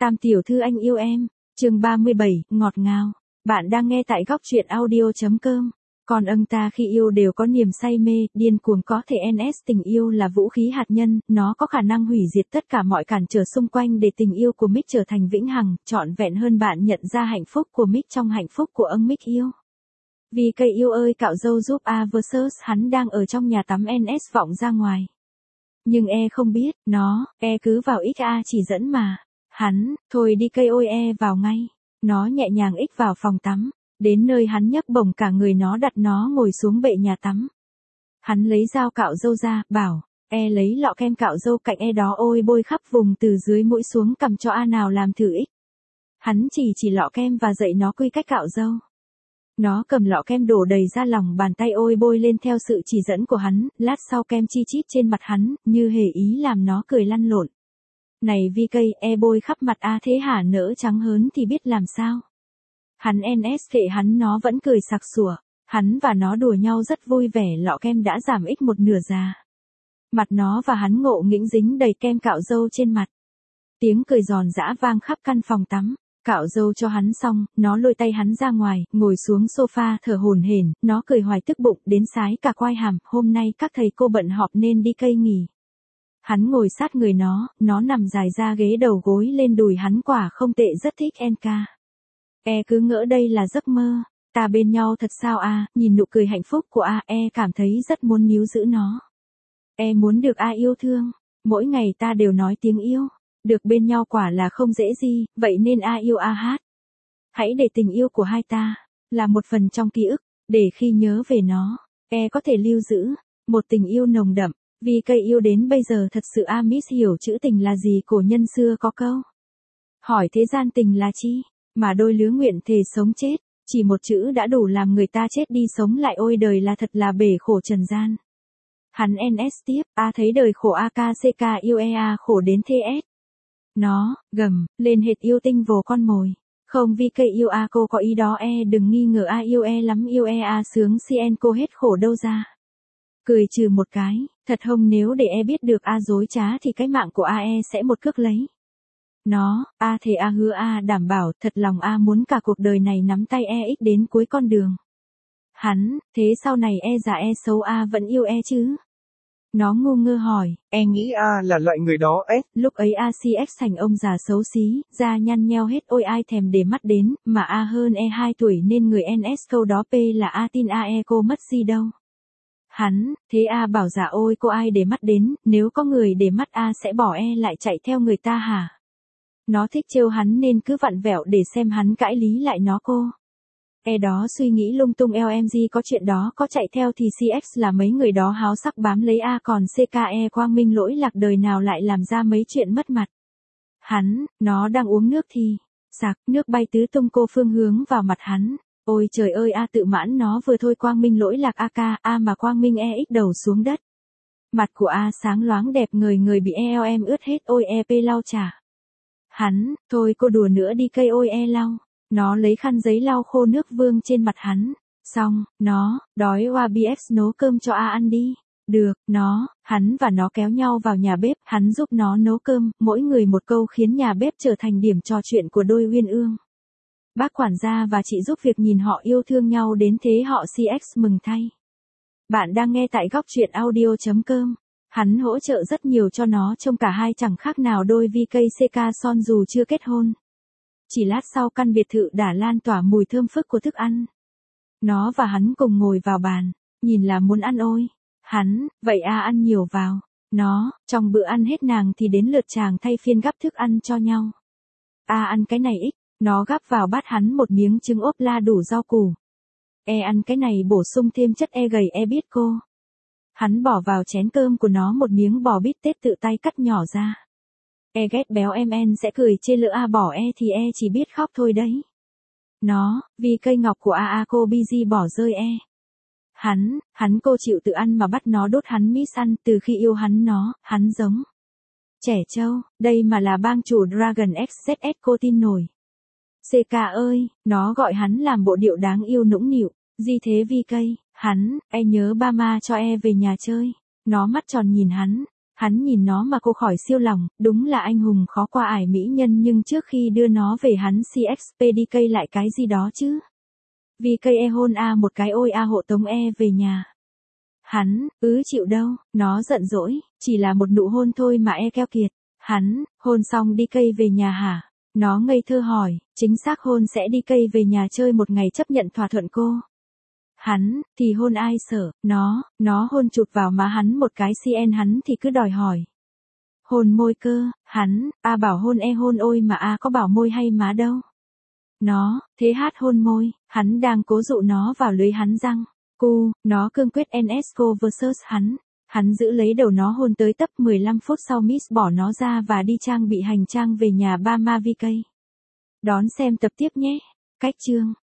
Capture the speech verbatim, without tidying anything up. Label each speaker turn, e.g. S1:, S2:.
S1: Tam tiểu thư anh yêu em, chương ba mươi bảy, ngọt ngào. Bạn đang nghe tại góc truyện audio.com. Còn ông ta khi yêu đều có niềm say mê, điên cuồng có thể en ét tình yêu là vũ khí hạt nhân, nó có khả năng hủy diệt tất cả mọi cản trở xung quanh để tình yêu của Mick trở thành vĩnh hằng, trọn vẹn hơn bạn nhận ra hạnh phúc của Mick trong hạnh phúc của ông Mick yêu. Vì cây yêu ơi cạo dâu giúp A versus hắn đang ở trong nhà tắm en ét vọng ra ngoài. Nhưng E không biết, nó, E cứ vào ích A chỉ dẫn mà. Hắn, thôi đi cây ôi E vào ngay. Nó nhẹ nhàng ích vào phòng tắm. Đến nơi hắn nhấc bổng cả người nó đặt nó ngồi xuống bệ nhà tắm. Hắn lấy dao cạo râu ra, bảo, E lấy lọ kem cạo râu cạnh E đó ôi bôi khắp vùng từ dưới mũi xuống cằm cho A nào làm thử ích. Hắn chỉ chỉ lọ kem và dạy nó quy cách cạo râu. Nó cầm lọ kem đổ đầy ra lòng bàn tay ôi bôi lên theo sự chỉ dẫn của hắn, lát sau kem chi chít trên mặt hắn, như hề ý làm nó cười lăn lộn. Này vi cây, E bôi khắp mặt A thế hả nỡ trắng hớn thì biết làm sao. Hắn en ét kệ hắn nó vẫn cười sặc sủa, hắn và nó đùa nhau rất vui vẻ lọ kem đã giảm ích một nửa già. Mặt nó và hắn ngộ nghĩnh dính đầy kem cạo râu trên mặt. Tiếng cười giòn giã vang khắp căn phòng tắm. Cạo râu cho hắn xong, nó lôi tay hắn ra ngoài, ngồi xuống sofa thở hổn hển, nó cười hoài tức bụng đến sái cả quai hàm, hôm nay các thầy cô bận họp nên đi cây nghỉ. Hắn ngồi sát người nó, nó nằm dài ra ghế đầu gối lên đùi hắn quả không tệ rất thích en ca. E cứ ngỡ đây là giấc mơ, ta bên nhau thật sao A, nhìn nụ cười hạnh phúc của A, E cảm thấy rất muốn níu giữ nó. E muốn được A yêu thương, mỗi ngày ta đều nói tiếng yêu. Được bên nhau quả là không dễ gì, vậy nên A yêu A hát. Hãy để tình yêu của hai ta, là một phần trong ký ức, để khi nhớ về nó, E có thể lưu giữ, một tình yêu nồng đậm, vì cây yêu đến bây giờ thật sự A miss hiểu chữ tình là gì cổ nhân xưa có câu. Hỏi thế gian tình là chi, mà đôi lứa nguyện thề sống chết, chỉ một chữ đã đủ làm người ta chết đi sống lại ôi đời là thật là bể khổ trần gian. Hắn en ét tiếp, A thấy đời khổ A ca xê ca yêu E A khổ đến thê ét. Nó, gầm, lên hệt yêu tinh vồ con mồi. Không vì cây yêu A cô có ý đó E đừng nghi ngờ A yêu E lắm yêu E A sướng si en cô hết khổ đâu ra. Cười trừ một cái, thật hông nếu để E biết được A dối trá thì cái mạng của A E sẽ một cước lấy. Nó, A thề A hứa A đảm bảo thật lòng A muốn cả cuộc đời này nắm tay E ích đến cuối con đường. Hắn, thế sau này E già E xấu A vẫn yêu E chứ? Nó ngu ngơ hỏi,
S2: E nghĩ A là loại người đó S.
S1: Lúc ấy A xê ích thành ông già xấu xí, da nhăn nheo hết ôi ai thèm để mắt đến, mà A hơn E hai tuổi nên người en ét câu đó P là A tin A E cô mất gì đâu. Hắn, thế A bảo dạ ôi cô ai để mắt đến, nếu có người để mắt A sẽ bỏ E lại chạy theo người ta hả? Nó thích trêu hắn nên cứ vặn vẹo để xem hắn cãi lý lại nó cô. E đó suy nghĩ lung tung lờ em giê có chuyện đó có chạy theo thì xê ích là mấy người đó háo sắc bám lấy A còn xê ca e quang minh lỗi lạc đời nào lại làm ra mấy chuyện mất mặt. Hắn, nó đang uống nước thì, sặc, nước bay tứ tung cô phương hướng vào mặt hắn. Ôi trời ơi A tự mãn nó vừa thôi quang minh lỗi lạc A ca, A mà quang minh E ích đầu xuống đất. Mặt của A sáng loáng đẹp người người bị E lờ em ướt hết ôi E pê lau chả. Hắn, thôi cô đùa nữa đi cây ôi E lau. Nó lấy khăn giấy lau khô nước vương trên mặt hắn. Xong, nó, đói oa bê ép nấu cơm cho A ăn đi. Được, nó, hắn và nó kéo nhau vào nhà bếp, hắn giúp nó nấu cơm, mỗi người một câu khiến nhà bếp trở thành điểm trò chuyện của đôi uyên ương. Bác quản gia và chị giúp việc nhìn họ yêu thương nhau đến thế họ xê ích mừng thay. Bạn đang nghe tại góc truyện audio.com. Hắn hỗ trợ rất nhiều cho nó trông cả hai chẳng khác nào đôi vi cây xê ca son dù chưa kết hôn. Chỉ lát sau căn biệt thự đã lan tỏa mùi thơm phức của thức ăn. Nó và hắn cùng ngồi vào bàn, nhìn là muốn ăn ôi. Hắn, vậy A ăn nhiều vào. Nó, trong bữa ăn hết nàng thì đến lượt chàng thay phiên gắp thức ăn cho nhau. A ăn cái này ích, nó gắp vào bát hắn một miếng trứng ốp la đủ rau củ. E ăn cái này bổ sung thêm chất E gầy E biết cô. Hắn bỏ vào chén cơm của nó một miếng bò bít tết tự tay cắt nhỏ ra. E ghét béo em en sẽ cười chê lỡ A bỏ E thì E chỉ biết khóc thôi đấy. Nó, vì cây ngọc của A A cô busy bỏ rơi E. Hắn, hắn cô chịu tự ăn mà bắt nó đốt hắn miss ăn từ khi yêu hắn nó, hắn giống. Trẻ trâu, đây mà là bang chủ Dragon ích zét ét cô tin nổi. xê ca ơi, nó gọi hắn làm bộ điệu đáng yêu nũng nịu, gì thế vi cây, hắn, E nhớ ba ma cho E về nhà chơi. Nó mắt tròn nhìn hắn. Hắn nhìn nó mà cô khỏi siêu lòng, đúng là anh hùng khó qua ải mỹ nhân nhưng trước khi đưa nó về hắn xê ích pê đê cây lại cái gì đó chứ. Vì cây e hôn a một cái ôi a hộ tống e về nhà. Hắn, ứ chịu đâu, nó giận dỗi, chỉ là một nụ hôn thôi mà e keo kiệt. Hắn, hôn xong đi cây về nhà hả? Nó ngây thơ hỏi, chính xác hôn sẽ đi cây về nhà chơi một ngày chấp nhận thỏa thuận cô. Hắn, thì hôn ai sợ, nó, nó hôn chụp vào má hắn một cái cn hắn thì cứ đòi hỏi. Hôn môi cơ, hắn, a bảo hôn e hôn ôi mà a có bảo môi hay má đâu. Nó, thế hát hôn môi, hắn đang cố dụ nó vào lưới hắn răng. Cu, nó cương quyết Nesco versus hắn. Hắn giữ lấy đầu nó hôn tới tấp mười lăm phút sau Miss bỏ nó ra và đi trang bị hành trang về nhà ba ma vi cây. Đón xem tập tiếp nhé. Cách chương